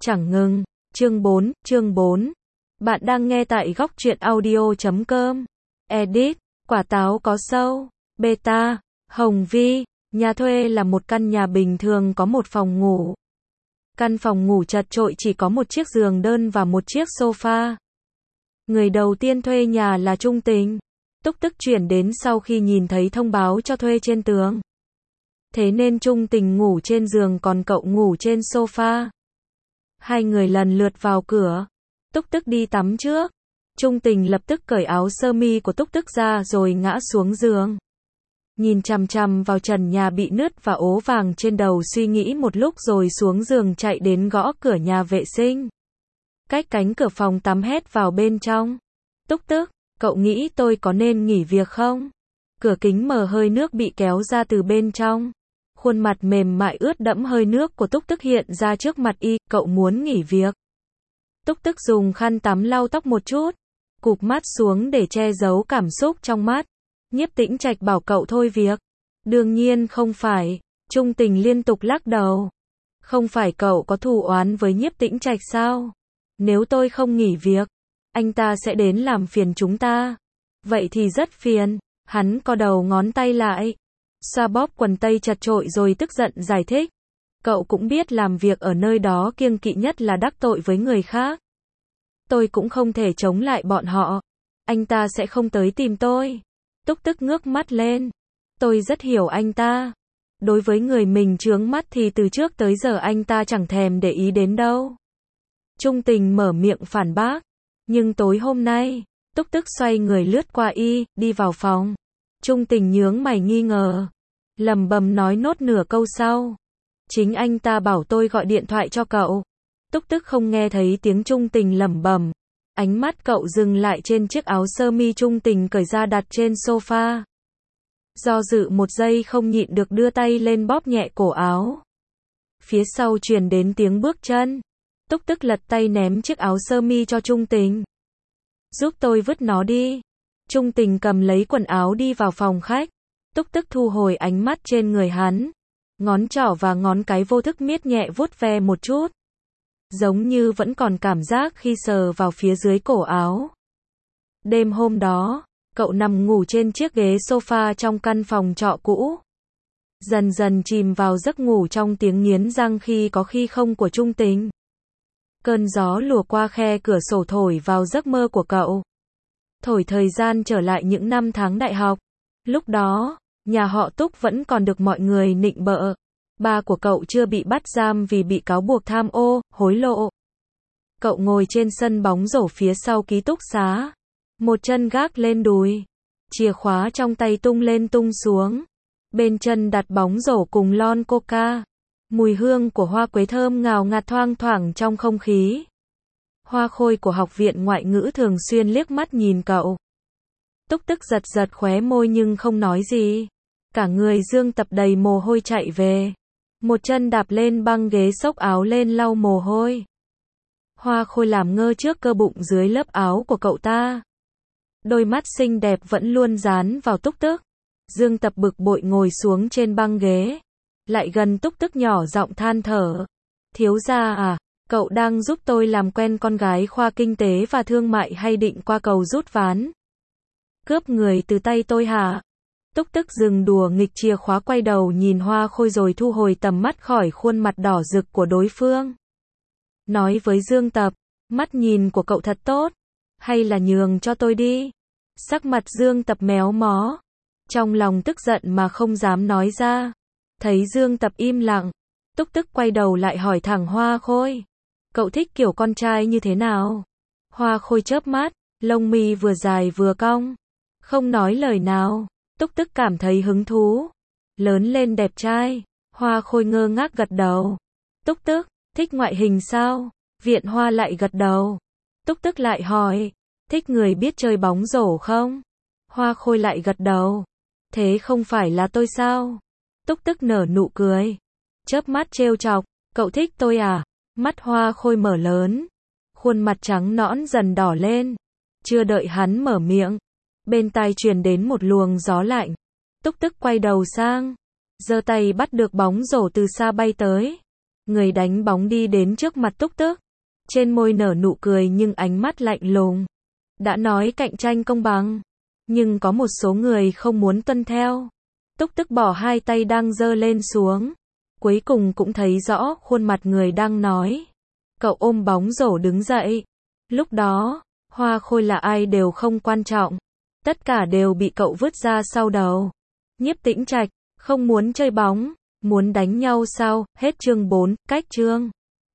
chẳng ngừng. Chương 4. Bạn đang nghe tại góc truyện audio.com. Edit. Quả táo có sâu. Beta. Hồng Vi. Nhà thuê là một căn nhà bình thường có một phòng ngủ. Căn phòng ngủ chật chội chỉ có một chiếc giường đơn và một chiếc sofa. Người đầu tiên thuê nhà là Trung Tình. Túc Tức chuyển đến sau khi nhìn thấy thông báo cho thuê trên tường. Thế nên Trung Tình ngủ trên giường còn cậu ngủ trên sofa. Hai người lần lượt vào cửa. Túc Tức đi tắm trước. Trung Tình lập tức cởi áo sơ mi của Túc Tức ra rồi ngã xuống giường. Nhìn chằm chằm vào trần nhà bị nứt và ố vàng trên đầu suy nghĩ một lúc rồi xuống giường chạy đến gõ cửa nhà vệ sinh. Cách cánh cửa phòng tắm hét vào bên trong. Túc Tức, cậu nghĩ tôi có nên nghỉ việc không? Cửa kính mở hơi nước bị kéo ra từ bên trong. Khuôn mặt mềm mại ướt đẫm hơi nước của Túc Tức hiện ra trước mặt y, cậu muốn nghỉ việc. Túc Tức dùng khăn tắm lau tóc một chút, cụp mắt xuống để che giấu cảm xúc trong mắt. Nhiếp Tĩnh Trạch bảo cậu thôi việc. Đương nhiên không phải, Trung Tình liên tục lắc đầu. Không phải cậu có thù oán với Nhiếp Tĩnh Trạch sao? Nếu tôi không nghỉ việc, anh ta sẽ đến làm phiền chúng ta. Vậy thì rất phiền. Hắn co đầu ngón tay lại, xoa bóp quần tây chật chội rồi tức giận giải thích. Cậu cũng biết làm việc ở nơi đó kiêng kỵ nhất là đắc tội với người khác. Tôi cũng không thể chống lại bọn họ. Anh ta sẽ không tới tìm tôi. Túc Tức ngước mắt lên. Tôi rất hiểu anh ta. Đối với người mình chướng mắt thì từ trước tới giờ anh ta chẳng thèm để ý đến đâu. Trung Tình mở miệng phản bác. Nhưng tối hôm nay, Túc Tức xoay người lướt qua y, đi vào phòng. Trung Tình nhướng mày nghi ngờ. Lẩm bẩm nói nốt nửa câu sau. Chính anh ta bảo tôi gọi điện thoại cho cậu. Túc Tức không nghe thấy tiếng Trung Tình lẩm bẩm. Ánh mắt cậu dừng lại trên chiếc áo sơ mi Trung Tình cởi ra đặt trên sofa. Do dự một giây không nhịn được đưa tay lên bóp nhẹ cổ áo. Phía sau truyền đến tiếng bước chân. Túc Tức lật tay ném chiếc áo sơ mi cho Trung Tình. Giúp tôi vứt nó đi. Trung Tình cầm lấy quần áo đi vào phòng khách. Túc Tức thu hồi ánh mắt trên người hắn. Ngón trỏ và ngón cái vô thức miết nhẹ vuốt ve một chút. Giống như vẫn còn cảm giác khi sờ vào phía dưới cổ áo. Đêm hôm đó, cậu nằm ngủ trên chiếc ghế sofa trong căn phòng trọ cũ. Dần dần chìm vào giấc ngủ trong tiếng nghiến răng khi có khi không của Trung Tình. Cơn gió lùa qua khe cửa sổ thổi vào giấc mơ của cậu. Thổi thời gian trở lại những năm tháng đại học. Lúc đó, nhà họ Túc vẫn còn được mọi người nịnh bợ. Ba của cậu chưa bị bắt giam vì bị cáo buộc tham ô, hối lộ. Cậu ngồi trên sân bóng rổ phía sau ký túc xá. Một chân gác lên đùi. Chìa khóa trong tay tung lên tung xuống. Bên chân đặt bóng rổ cùng lon coca. Mùi hương của hoa quế thơm ngào ngạt thoang thoảng trong không khí. Hoa Khôi của học viện ngoại ngữ thường xuyên liếc mắt nhìn cậu. Túc Tức giật giật khóe môi nhưng không nói gì. Cả người Dương Tập đầy mồ hôi chạy về. Một chân đạp lên băng ghế xốc áo lên lau mồ hôi. Hoa Khôi làm ngơ trước cơ bụng dưới lớp áo của cậu ta. Đôi mắt xinh đẹp vẫn luôn dán vào Túc Tức. Dương Tập bực bội ngồi xuống trên băng ghế. Lại gần Túc Tức nhỏ giọng than thở. Thiếu gia à, cậu đang giúp tôi làm quen con gái khoa kinh tế và thương mại hay định qua cầu rút ván? Cướp người từ tay tôi hả? Túc Tức dừng đùa nghịch chìa khóa quay đầu nhìn Hoa Khôi rồi thu hồi tầm mắt khỏi khuôn mặt đỏ rực của đối phương. Nói với Dương Tập, mắt nhìn của cậu thật tốt. Hay là nhường cho tôi đi? Sắc mặt Dương Tập méo mó. Trong lòng tức giận mà không dám nói ra. Thấy Dương Tập im lặng, Túc Tức quay đầu lại hỏi thẳng Hoa Khôi. Cậu thích kiểu con trai như thế nào? Hoa Khôi chớp mắt, lông mi vừa dài vừa cong. Không nói lời nào. Túc Tức cảm thấy hứng thú. Lớn lên đẹp trai. Hoa Khôi ngơ ngác gật đầu. Túc Tức, thích ngoại hình sao? Viện Hoa lại gật đầu. Túc Tức lại hỏi, thích người biết chơi bóng rổ không? Hoa Khôi lại gật đầu. Thế không phải là tôi sao? Túc Tức nở nụ cười. Chớp mắt trêu chọc, cậu thích tôi à? Mắt Hoa Khôi mở lớn. Khuôn mặt trắng nõn dần đỏ lên. Chưa đợi hắn mở miệng. Bên tai truyền đến một luồng gió lạnh. Túc Tức quay đầu sang. Giơ tay bắt được bóng rổ từ xa bay tới. Người đánh bóng đi đến trước mặt Túc Tức. Trên môi nở nụ cười nhưng ánh mắt lạnh lùng. Đã nói cạnh tranh công bằng. Nhưng có một số người không muốn tuân theo. Túc Tức bỏ hai tay đang giơ lên xuống. Cuối cùng cũng thấy rõ khuôn mặt người đang nói. Cậu ôm bóng rổ đứng dậy. Lúc đó, Hoa Khôi là ai đều không quan trọng. Tất cả đều bị cậu vứt ra sau đầu. Nhiếp Tĩnh Trạch, không muốn chơi bóng, muốn đánh nhau sao? Hết chương 4, cách chương.